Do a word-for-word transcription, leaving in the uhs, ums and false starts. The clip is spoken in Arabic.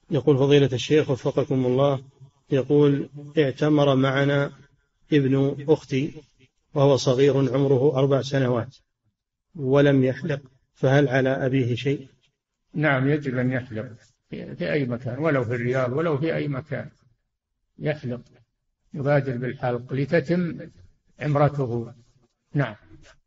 يقول فضيلة الشيخ وفقكم الله، يقول اعتمر معنا ابن أختي وهو صغير عمره أربع سنوات ولم يحلق، فهل على أبيه شيء؟ نعم، يجب أن يحلق في أي مكان، ولو في الرياض ولو في أي مكان يحلق، يبادر بالحلق لتتم عمرته. نعم.